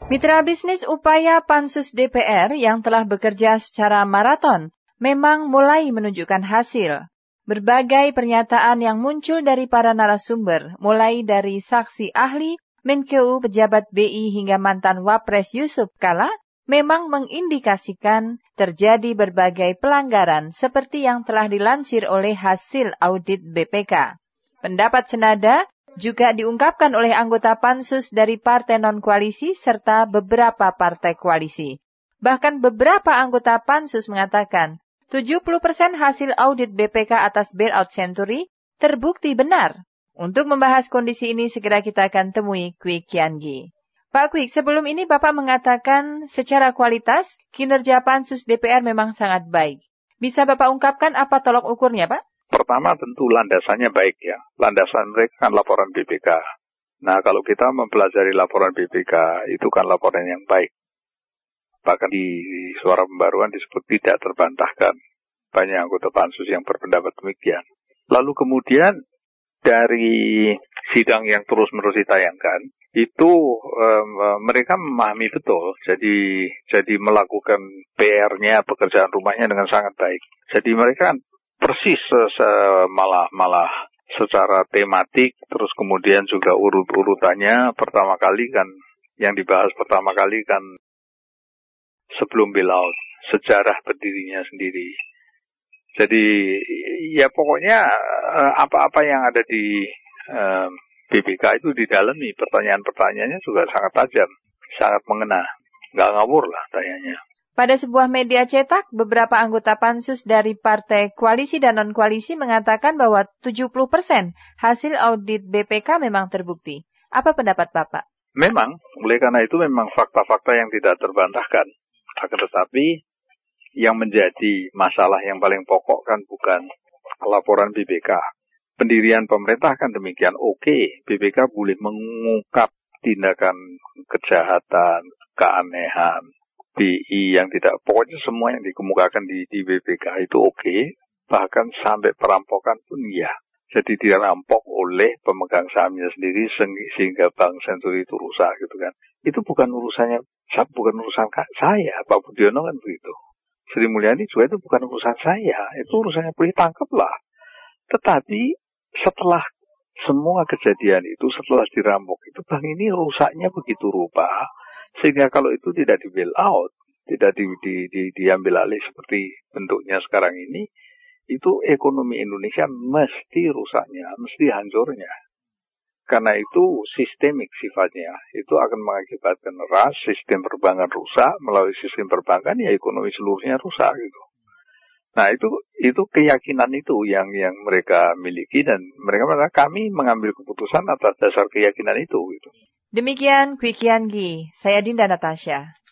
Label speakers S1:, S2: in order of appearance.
S1: Mitra bisnis upaya Pansus DPR yang telah bekerja secara maraton memang mulai menunjukkan hasil. Berbagai pernyataan yang muncul dari para narasumber, mulai dari saksi ahli, Menkeu, pejabat BI hingga mantan Wapres Yusuf Kala, memang mengindikasikan terjadi berbagai pelanggaran seperti yang telah dilansir oleh hasil audit BPK. Pendapat senada juga diungkapkan oleh anggota Pansus dari partai non-koalisi serta beberapa partai koalisi. Bahkan beberapa anggota Pansus mengatakan 70% hasil audit BPK atas bailout Century terbukti benar. Untuk membahas kondisi ini segera kita akan temui Kwik Kiangi. Pak Kwik, sebelum ini Bapak mengatakan secara kualitas kinerja Pansus DPR memang sangat baik. Bisa Bapak ungkapkan apa tolok ukurnya, Pak?
S2: Pertama tentu landasannya baik ya. Landasan mereka kan laporan BPK. Nah kalau kita mempelajari laporan BPK itu kan laporan yang baik. Bahkan di suara pembaruan disebut tidak terbantahkan. Banyak anggota Pansus yang berpendapat demikian. Lalu kemudian dari sidang yang terus-menerus ditayangkan, itu mereka memahami betul. Jadi melakukan PR-nya, pekerjaan rumahnya dengan sangat baik. Jadi mereka persis malah secara tematik, terus kemudian juga urut-urutannya pertama kali kan, yang dibahas pertama kali kan sebelum bailout, sejarah berdirinya sendiri. Jadi ya pokoknya apa-apa yang ada di BPK itu didalami, pertanyaan-pertanyaannya juga sangat tajam, sangat mengena, nggak ngawur lah tanyanya.
S1: Pada sebuah media cetak, beberapa anggota Pansus dari partai koalisi dan non-koalisi mengatakan bahwa 70% hasil audit BPK memang terbukti. Apa pendapat Bapak?
S2: Memang, oleh karena itu memang fakta-fakta yang tidak terbantahkan. Akan tetapi, yang menjadi masalah yang paling pokok kan bukan laporan BPK. Pendirian pemerintah kan demikian oke. BPK boleh mengungkap tindakan kejahatan, keanehan, BI yang tidak, pokoknya semua yang dikemukakan di BPK itu oke, bahkan sampai perampokan pun iya. Jadi dirampok oleh pemegang sahamnya sendiri sehingga Bank Century itu rusak gitu kan. Itu bukan urusan saya, Pak Budiono kan begitu. Sri Mulyani juga itu bukan urusan saya, itu urusannya boleh tangkap lah. Tetapi setelah semua kejadian itu, setelah dirampok itu, bank ini rusaknya begitu rupa. Sehingga kalau itu tidak di bail out, tidak diambil alih seperti bentuknya sekarang ini, itu ekonomi Indonesia mesti rusaknya, mesti hancurnya. Karena itu sistemik sifatnya, itu akan mengakibatkan ras, sistem perbankan rusak, melalui sistem perbankan ya ekonomi seluruhnya rusak gitu. Nah itu keyakinan itu yang mereka miliki dan mereka mengatakan kami mengambil keputusan atas dasar keyakinan itu gitu.
S1: Demikian Kwik Kiangi, saya Dinda Natasha.